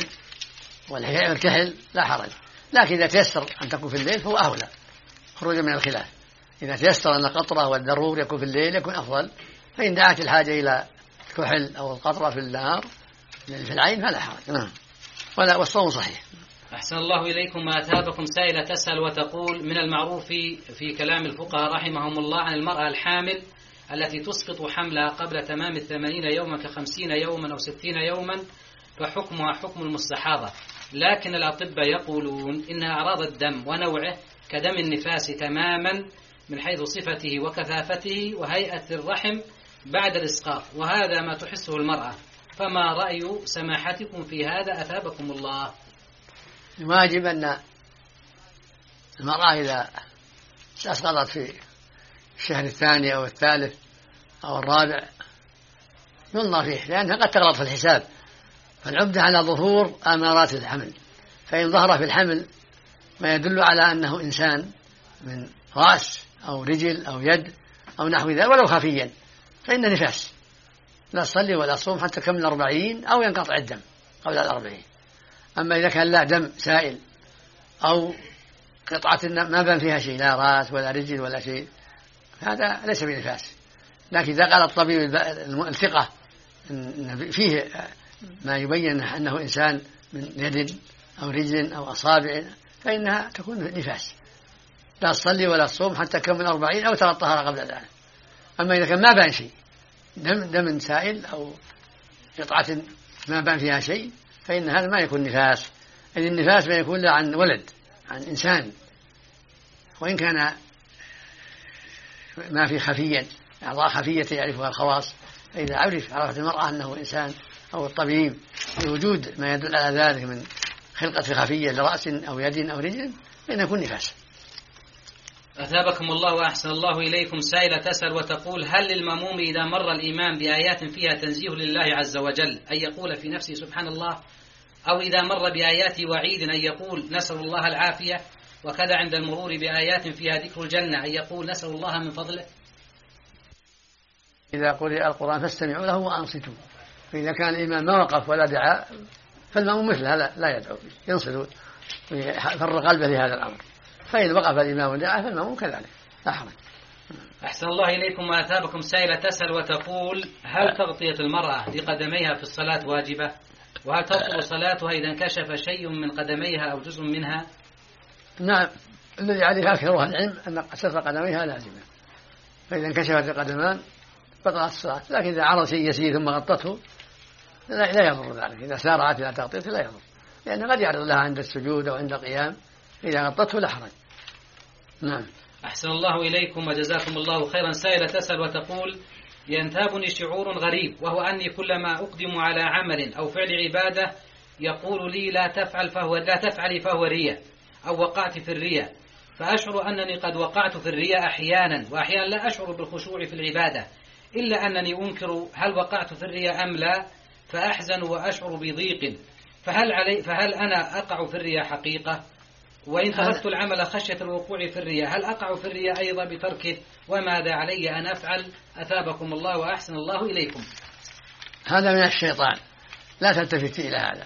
والكحل لا حرج، لكن إذا تيسر أن تكون في الليل فهو أولى خروجا من الخلاف. إذا تيسر أن القطرة والضرور يكون في الليل يكون أفضل، فإن دعت الحاجة إلى الكحل أو القطرة في النهار في العين فلا حرج، والصوم صحيح. أحسن الله إليكم. ما أثابكم. سائلة تسأل وتقول: من المعروف في كلام الفقهاء رحمهم الله عن المرأة الحامل التي تسقط حملها قبل تمام 80 يوما ك50 يوما أو 60 يوما فحكمها حكم المستحاضة، لكن الأطباء يقولون إن أعراض الدم ونوعه كدم النفاس تماما من حيث صفته وكثافته وهيئة الرحم بعد الإسقاط، وهذا ما تحسه المرأة، فما رأي سماحتكم في هذا أثابكم الله؟ الواجب أن المرأة إذا أسقطت في الشهر الثاني أو الثالث أو الرابع ينظر فيه، لأنها قد تغلط في الحساب، فالعبدة على ظهور آمارات الحمل، فإن ظهر في الحمل ما يدل على أنه إنسان من رأس أو رجل أو يد أو نحو ذلك ولو خفيا فإن نفاس، لا تصلي ولا تصوم حتى تكمل 40 أو ينقطع الدم قبل 40. أما إذا كان لا دم سائل أو قطعة ما بان فيها شيء، لا رأس ولا رجل ولا شيء، هذا ليس بنفاس. لكن إذا قال الطبيب الثقة إن فيه ما يبين أنه إنسان من يد أو رجل أو أصابع فإنها تكون نفاس، لا تصلي ولا تصوم حتى تكمل 40 أو ترى الطهارة قبل ذلك. أما إذا كان ما بان شيء، دم سائل أو قطعة ما بان فيها شيء، فإن هذا ما يكون نفاس. إذ النفاس ما يكون لا عن ولد، عن إنسان، وإن كان ما في خفيا، أعضاء خفية يعرفها الخواص، فإذا عرفت المرأة أنه إنسان أو الطبيب بوجود ما يدل على ذلك من خلقة خفية لرأس أو يد أو رجل فإنه يكون نفاس. أثابكم الله وأحسن الله إليكم. سائلة تسأل وتقول: هل للمأموم إذا مر الإمام بآيات فيها تنزيه لله عز وجل أن يقول في نفسه سبحان الله، أو إذا مر بآيات وعيد أن يقول نسأل الله العافية، وكذا عند المرور بآيات فيها ذكر الجنة أن يقول نسأل الله من فضله؟ إذا قرئ القرآن فاستمعوا له وأنصتوا، فإذا كان الإمام ما وقف ولا دعا فالمأموم مثله لا يدعو، ينصت ويفرغ قلبه لهذا الأمر. فإن وقف الإمام ودعا فالمأموم كذلك لا حرج. أحسن الله إليكم. وأثابكم. سائلة تسأل وتقول: هل تغطية المرأة لقدميها في الصلاة واجبة؟ وهل تبطل صلاتها إذا انكشف شيء من قدميها أو جزء منها؟ نعم، الذي عليه أكثر العلم أن ستر قدميها لازمة، فإذا انكشفت القدمان بطلت الصلاة. لكن إذا عرض شيء يسير ثم غطته لا يضر ذلك، إذا سارعت إلى تغطيته لا يضر، لأنه قد يعرض لها عند السجود أو عند القيام، إذا غطته لا حرج. نعم. أحسن الله إليكم وجزاكم الله خيرا. سائلة تسأل وتقول: ينتابني شعور غريب، وهو أني كلما أقدم على عمل أو فعل عبادة يقول لي لا تفعلي فهو رياء، أو وقعت في الرياء، فأشعر أنني قد وقعت في الرياء أحيانا، وأحيانا لا أشعر بالخشوع في العبادة، إلا أنني أنكر هل وقعت في الرياء أم لا، فأحزن وأشعر بضيق، فهل أنا أقع في الرياء حقيقة؟ وإن تركت العمل خشية الوقوع في الرياء هل أقع في الرياء أيضا بتركه؟ وماذا علي أن أفعل؟ أثابكم الله وأحسن الله إليكم. هذا من الشيطان، لا تلتفت إلى هذا.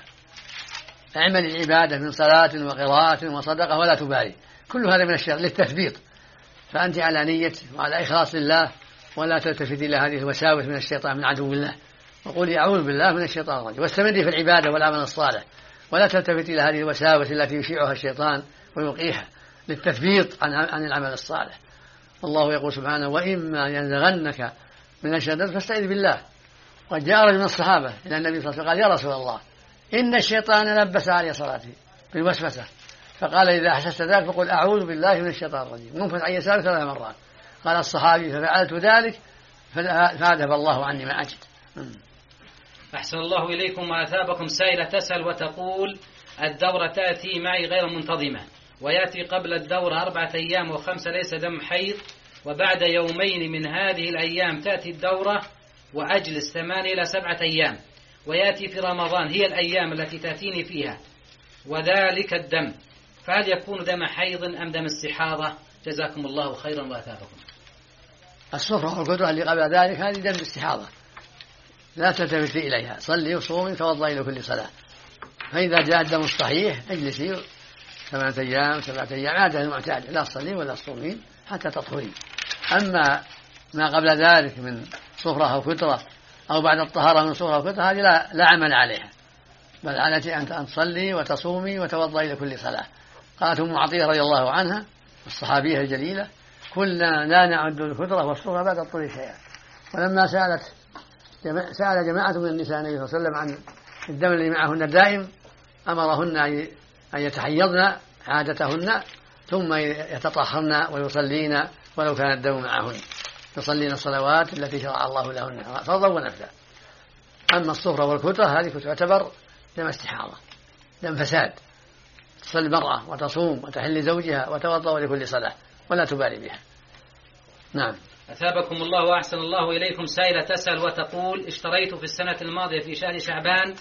اعمل العبادة من صلاة وقراءة وصدقة ولا تبالي، كل هذا من الشيطان للتثبيط، فأنت على نية وعلى إخلاص لله، ولا تلتفت إلى هذه الوساوس من الشيطان من عدو الله، وقولي أعوذ بالله من الشيطان الرجيم، واستمري في العبادة والعمل الصالح، ولا تلتفت إلى هذه الوساوس التي يشيعها الشيطان ويلقيها للتثبيط عن العمل الصالح. الله يقول سبحانه: وإما ينزغنك من الشيطان فاستعذ بالله. قد جاء رجل من الصحابة إلى النبي صلى الله عليه وسلم قال: يا رسول الله، إن الشيطان لبس علي صلاتي بالوسوسة، فقال: إذا أحسست ذلك فقل أعوذ بالله من الشيطان الرجيم، منفذ عن يسارك 3 مرات. قال الصحابي: ففعلت ذلك فأذهب الله عني ما أجد. أحسن الله إليكم وأثابكم. سائلة تسأل وتقول: الدورة تأتي معي غير منتظمة، ويأتي قبل الدورة 4 أيام و5 ليس دم حيض، وبعد يومين من هذه الأيام تأتي الدورة وأجلس 8 إلى 7 أيام، ويأتي في رمضان هي الأيام التي تأتيني فيها وذلك الدم، فهل يكون دم حيض أم دم استحاضة؟ جزاكم الله خيرا وأثابكم. الصفرة والقدرة اللي قبل ذلك هذه دم استحاضة، لا تلتفت إليها، صلي وصومي توضئي إلى كل صلاة. فإذا جاء الدم الصحيح اجلسي 8 أيام 7 أيام عادة المعتاد، لا تصلي ولا تصومين حتى تطهرين. أما ما قبل ذلك من صفرة أو فترة أو بعد الطهارة من صفرة أو فترة هذه لا عمل عليها، بل عليك أن تصلي وتصومي وتوضئي إلى كل صلاة. قالت أم عطية رضي الله عنها الصحابية الجليلة: كنا لا نعد الفترة والصفرة بعد الطهر شيئا. ولما سأل جماعة من النساء النبي صلى الله عليه وسلم عن الدم الذي معهن الدائم أمرهن أن يتحيضن عادتهن ثم يتطهرن ويصلين ولو كان الدم معهن، يصلين الصلوات التي شرع الله لهن فرضا ونفلا. أما الصفرة والفترة هذه تعتبر دم استحاضة، دم فساد، تصلي المرأة وتصوم وتحل زوجها وتوضأ لكل صلاة ولا تبالي بها. نعم. أثابكم الله وأحسن الله إليكم. سائلة تسأل وتقول: اشتريت في السنة الماضية في شهر شعبان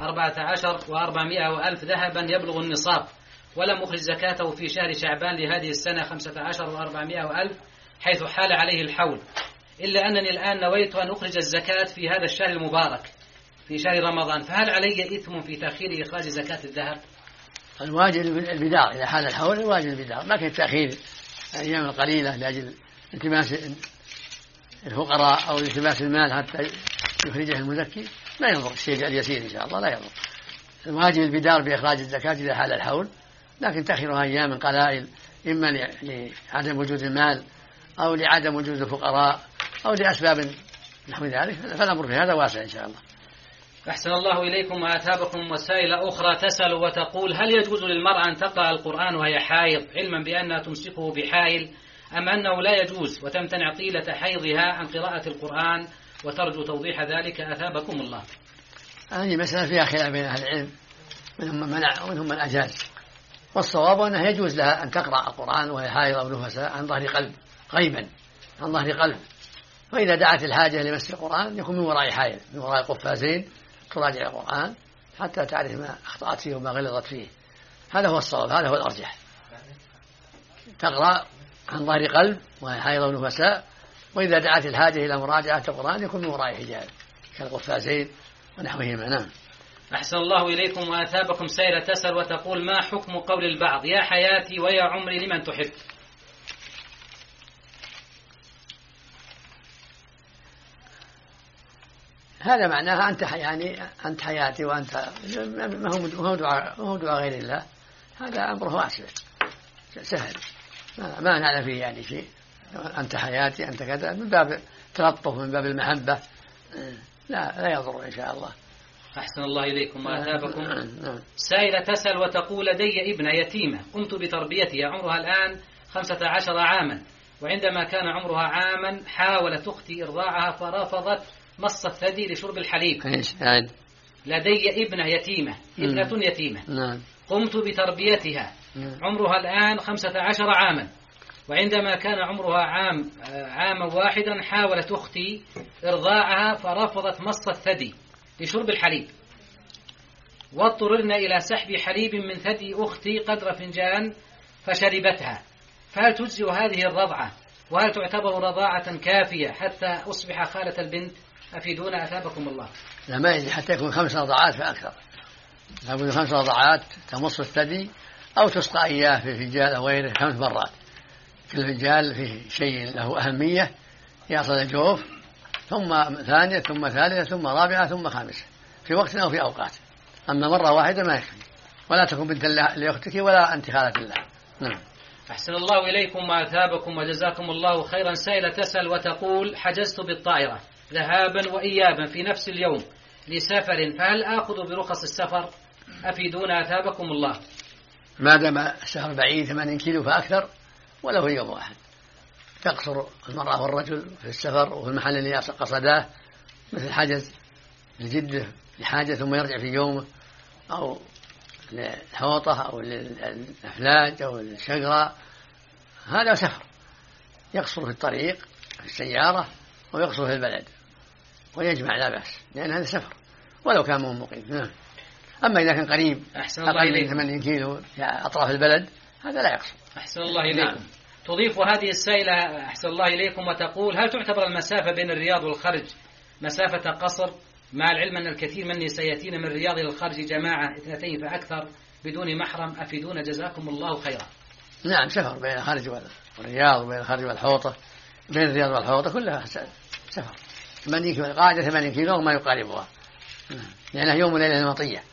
14,400 ذهبا يبلغ النصاب، ولم أخرج زكاته في شهر شعبان لهذه السنة 15,400 حيث حال عليه الحول، إلا أنني الآن نويت أن أخرج الزكاة في هذا الشهر المبارك في شهر رمضان، فهل علي إثم في تأخير إخراج زكاة الذهب؟ الواجب البدار إذا حال الحول، الواجب البدار، لكن التأخير الأيام القليلة لأجل التماس الفقراء أو التماس المال حتى يخرجه المزكي لا يضر، الشيء اليسير إن شاء الله لا يضر. الواجب البدار بإخراج الزكاة إذا حال الحول، لكن تأخيرها أيام قلائل إما لعدم وجود المال أو لعدم وجود الفقراء أو لأسباب نحو ذلك، فالأمر في هذا واسع إن شاء الله. أحسن الله إليكم وأثابكم. وسائل أخرى تسأل وتقول: هل يجوز للمرأة أن تقرأ القرآن وهي حائض علما بأنها تمسكه بحائل، أم أنه لا يجوز وتمتنع طيلة حيضها عن قراءة القرآن، وترجو توضيح ذلك أثابكم الله؟ هذه مسألة فيها خلاف بين أهل العلم، منهم من منع ومنهم من أجاز، والصواب أنه يجوز لها أن تقرأ القرآن وهي حائض أو نفساء عن ظهر قلب، غيبا عن ظهر قلب، فإذا دعت الحاجة لمس القرآن يكون من وراء حائل، من وراء قفازين تراجع القرآن حتى تعرف ما أخطأت فيه وما غلطت فيه. هذا هو الصواب، هذا هو الأرجح، تقرأ عن ظهر قلب وهي حائض أو نفساء، وإذا دعت الحاجة إلى مراجعة القرآن يكون من وراء حجاب كالقفازين ونحوهما. نعم. أحسن الله إليكم وأثابكم. سائلة تسأل وتقول: ما حكم قول البعض: يا حياتي ويا عمري لمن تحب؟ هذا معناها أنت حياتي وأنت، ما هو دعاء غير الله، هذا أمره واسع سهل، ما نعلم فيه يعني شيء. أنت حياتي أنت كذا من باب تلطف، من باب المحبة، لا يضر إن شاء الله. أحسن الله إليكم وأثابكم. سائلة تسأل وتقول: لدي ابنة يتيمة قمت بتربيتها، عمرها الآن 15 عاما، وعندما كان عمرها عاما حاولت أختي إرضاعها فرفضت مص الثدي لشرب الحليب. لدي ابنة يتيمة، ابنة يتيمة قمت بتربيتها، عمرها الآن 15 عاما، وعندما كان عمرها عاما واحدا حاولت أختي إرضاعها فرفضت مص الثدي لشرب الحليب، واضطررنا إلى سحب حليب من ثدي أختي قدر فنجان فشربتها، فهل تجزئ هذه الرضعة؟ وهل تعتبر رضاعة كافية حتى أصبح خالة البنت؟ أفيدونا أثابكم الله. لا، ما يجي حتى يكون 5 رضعات فأكثر، لابد 5 رضعات تمص الثدي أو تسقى إياه في فنجان أو غيره 5 مرات، كل فنجان فيه شيء له أهمية يصل الجوف، ثم ثانية ثم ثالثة ثم رابعة ثم خامسة، في وقت أو في أوقات. أما مرة واحدة ما يكفي، ولا تكون بنت لأختك ولا أنت خالة الله. نعم. أحسن الله إليكم وأثابكم وجزاكم الله خيرا. سائلة تسأل وتقول: حجزت بالطائرة ذهابا وإيابا في نفس اليوم لسفر، فهل آخذ برخص السفر؟ أفيدونا أثابكم الله. ما دام السفر بعيد 80 كيلو فأكثر ولو في يوم واحد، تقصر المرأة والرجل في السفر وفي المحل اللي قصداه، مثل حجز لجدة لحاجة ثم يرجع في يومه، أو للحوطة أو للأفلاج أو للشجرة، هذا سفر يقصر في الطريق في السيارة ويقصر في البلد ويجمع لا بأس، لأن هذا سفر ولو كان مقيم. نعم. أما إذا كان قريب أقل من 80 كيلو في أطراف البلد هذا لا يقصر. أحسن الله إليكم. نعم. تضيف هذه السائلة أحسن الله إليكم وتقول: هل تعتبر المسافة بين الرياض والخرج مسافة قصر، مع العلم أن الكثير مني سيأتين من الرياض إلى الخرج جماعة 2 فأكثر بدون محرم؟ أفيدونا جزاكم الله خيرا. نعم، سفر بين الخرج والرياض وبين الخرج والحوطة، بين الرياض والحوطة كلها سفر 80 كيلو، قاعدة 80 كيلو وما يقاربها، لأنها يوم وليلة مطية.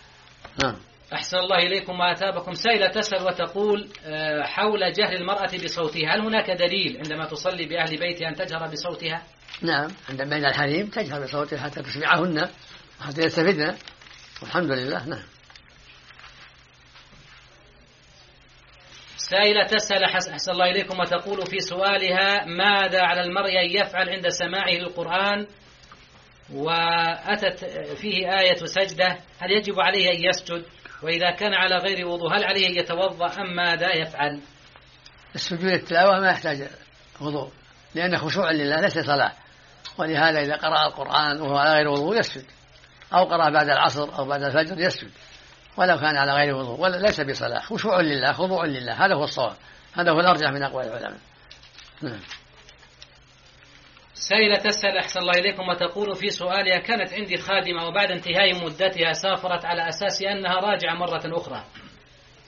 أحسن الله إليكم وأثابكم. سائلة تسأل وتقول: حول جهر المرأة بصوتها، هل هناك دليل عندما تصلي بأهل بيتها أن تجهر بصوتها؟ نعم، عندما بين الحريم تجهر بصوتها حتى تسمعهن وحتى يستفدن، والحمد لله. نعم. سائلة تسأل أحسن الله إليكم وتقول في سؤالها: ماذا على المرء أن يفعل عند سماعه للقرآن وأتت فيه آية سجدة، هل يجب عليه أن يسجد؟ وإذا كان على غير وضوء هل عليه أن يتوضأ أم ماذا يفعل؟ السجود التلاوة ما يحتاج وضوء، لأنه خشوع لله ليس صلاة، ولهذا إذا قرأ القرآن وهو على غير وضوء يسجد، أو قرأ بعد العصر أو بعد الفجر يسجد ولو كان على غير وضوء، ولا ليس بصلاة، خشوع لله خضوع لله، هذا هو الصواب، هذا هو الأرجح من أقوال العلماء. نعم. سائلة تسأل أحسن الله إليكم وتقول في سؤالها: كانت عندي خادمة وبعد انتهاء مدتها سافرت على أساس أنها راجعة مرة أخرى،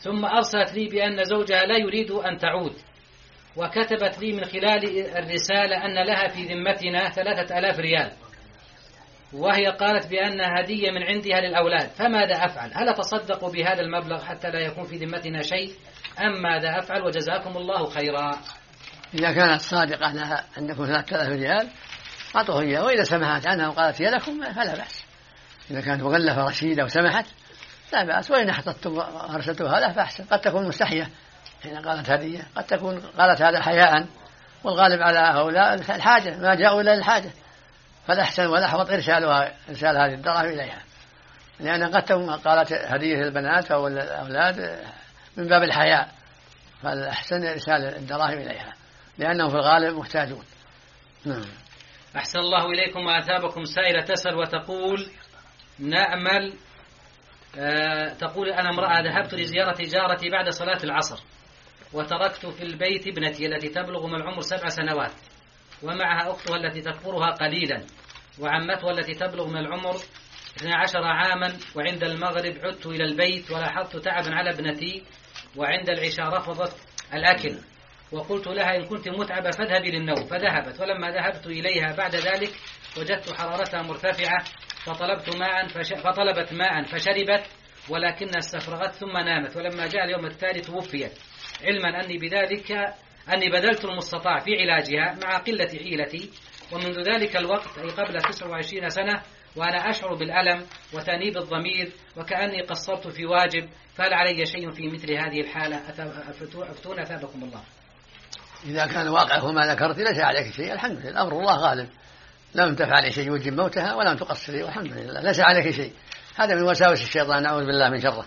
ثم أرسلت لي بأن زوجها لا يريد أن تعود، وكتبت لي من خلال الرسالة أن لها في ذمتنا 3000 ريال، وهي قالت بأنها هدية من عندها للأولاد، فماذا أفعل؟ هل أتصدق بهذا المبلغ حتى لا يكون في ذمتنا شيء، أم ماذا أفعل؟ وجزاكم الله خيرا. إذا كانت صادقة لها أن يكون 3000 ريال أعطوه إياه، وإذا سمحت عنها وقالت هي لكم فلا بأس. إذا كانت مغلفة رشيدة وسمحت لا بأس، وإن أحطتم وأرسلتها له فأحسن. قد تكون مستحية حين قالت هدية، قد تكون قالت هذا حياء، والغالب على هؤلاء الحاجة، ما جاءوا إلا الحاجة، فالأحسن والأحوط إرسال هذه الدراهم إليها، لأن قد تكون قالت هدية للبنات أو الأولاد من باب الحياء، فالأحسن إرسال الدراهم إليها لأنهم في الغالب محتاجون. أحسن الله إليكم وأثابكم. سائلة تسأل وتقول نأمل تقول أنا امرأة ذهبت لزيارة جارتي بعد صلاة العصر، وتركت في البيت ابنتي التي تبلغ من العمر 7 سنوات، ومعها أختها التي تكبرها قليلا، وعمتها التي تبلغ من العمر 12 عاما، وعند المغرب عدت إلى البيت ولاحظت تعبا على ابنتي، وعند العشاء رفضت الأكل، وقلت لها إن كنت متعبة فاذهبي للنوم، فذهبت، ولما ذهبت إليها بعد ذلك وجدت حرارتها مرتفعة، فطلبت ماء فشربت، ولكنها استفرغت ثم نامت، ولما جاء اليوم التالي توفيت، علما أني بذلت المستطاع في علاجها مع قلة حيلتي، ومنذ ذلك الوقت أي قبل 29 سنة وأنا أشعر بالألم وتأنيب الضمير وكأني قصرت في واجب، فهل علي شيء في مثل هذه الحالة؟ أفتون أثابكم الله. إذا كان واقعه ما ذكرت ليس عليك شيء، الحمد لله، الأمر الله غالب، لم تفعل شيء يوجب موتها ولم تقصري، والحمد لله ليس عليك شيء، هذا من وساوس الشيطان، نعوذ بالله من شره.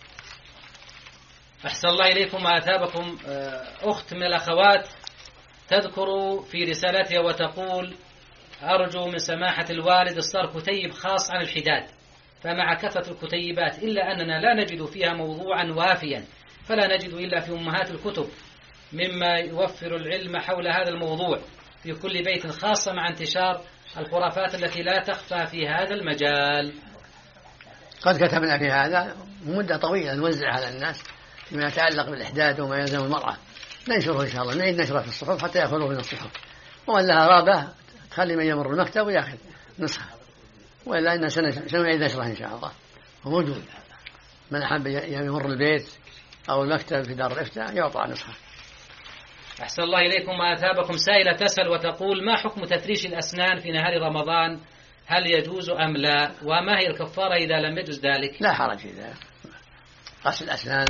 أحسن الله إليكم وأثابكم. أخت من الأخوات تذكر في رسالتها وتقول أرجو من سماحة الوالد إصدار كتيب خاص عن الحداد، فمع كثرة الكتيبات إلا أننا لا نجد فيها موضوعا وافيا، فلا نجد إلا في أمهات الكتب مما يوفر العلم حول هذا الموضوع في كل بيت، خاصة مع انتشار الخرافات التي لا تخفى في هذا المجال. قد كتبنا في هذا مدة طويلة نوزع على الناس فيما يتعلق بالإحداد وما يلزم المرأة، ننشره إن شاء الله، نعيد نشره في الصحف حتى يأخذوه من الصحف، ومن لها رابة تخلي من يمر المكتب ويأخذ نسخة، وإلا إن سنعيد نشره إن شاء الله، وموجود من أحب يمر البيت أو المكتب في دار الإفتاء يعطى نسخة. أحسن الله إليكم وأثابكم. سائلة تسأل وتقول ما حكم تفريش الأسنان في نهار رمضان، هل يجوز أم لا، وما هي الكفارة إذا لم يجوز ذلك؟ لا حرج إذا غسل الأسنان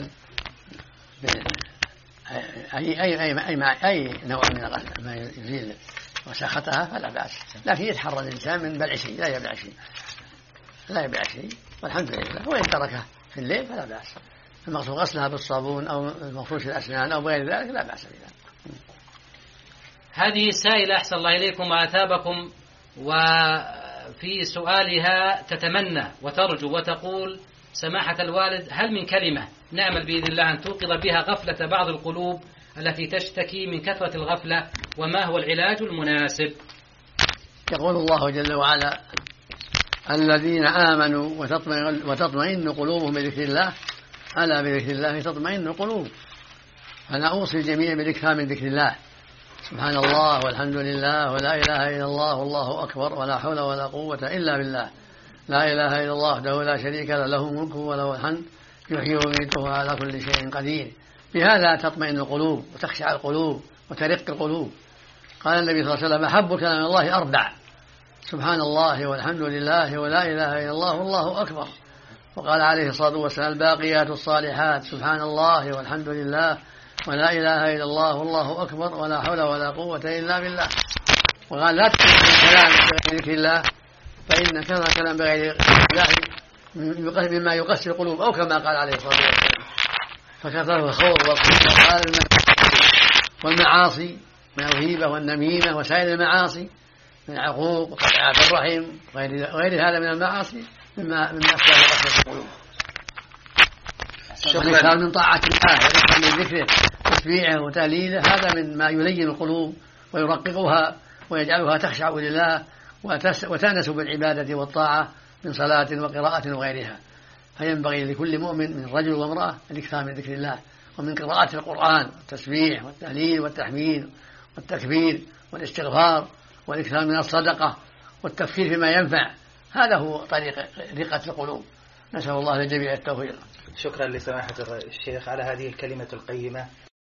أي نوع من الغسل ما يزيل وساختها فلا بأس، لكن يتحرى الإنسان من بلع شيء، لا يبلع شيء والحمد لله، وإن تركه في الليل فلا بأس، المقصود غسلها بالصابون أو مفروش الأسنان أو بغير ذلك لا بأس بذلك. هذه السائلة أحسن الله إليكم وأثابكم، وفي سؤالها تتمنى وترجو وتقول سماحة الوالد هل من كلمة نأمل بإذن الله أن توقظ بها غفلة بعض القلوب التي تشتكي من كثرة الغفلة، وما هو العلاج المناسب؟ يقول الله جل وعلا الذين آمنوا وتطمئن قلوبهم بذكر الله، ألا بذكر الله تطمئن القلوب، فأنا أوصي الجميع بالإكثار من ذكر الله، سبحان الله والحمد لله ولا إله إلا الله والله أكبر ولا حول ولا قوة إلا بالله، لا إله إلا الله وحده لا شريك له، له الملك وله الحمد يحيي ويميت وهو على كل شيء قدير. بهذا تطمئن القلوب وتخشع القلوب وترق القلوب. قال النبي صلى الله عليه وسلم أحب كلام الله 4: سبحان الله والحمد لله ولا إله إلا الله والله أكبر. وقال عليه الصلاة والسلام الباقيات الصالحات سبحان الله والحمد لله ولا إله إلا الله والله أكبر ولا حول ولا قوة إلا بالله. وقال لا تكلم الكلام بغير ذكر الله، فإن كلام بغير الله مما يقسي القلوب، أو كما قال عليه الصلاة والسلام فكثره الخوض والمعاصي من الغيبة والنميمة وسائر المعاصي من عقوق وقطيعة الرحم وغير هذا من المعاصي مما أسباب قسوة القلوب. والإكثار من طاعة الله والإكثار من ذكره وتسبيحه وتهليله، هذا من ما يلين القلوب ويرققها ويجعلها تخشع لله وتأنس بالعبادة والطاعة من صلاة وقراءة وغيرها. فينبغي لكل مؤمن من رجل وامرأة الإكثار من ذكر الله ومن قراءة القرآن والتسبيح والتهليل والتحميد والتكبير والاستغفار والإكثار من الصدقة والتفكير فيما ينفع. هذا هو طريق رقة القلوب. نسأل الله للجميع التوفيق. شكرا لسماحة الشيخ على هذه الكلمة القيمة.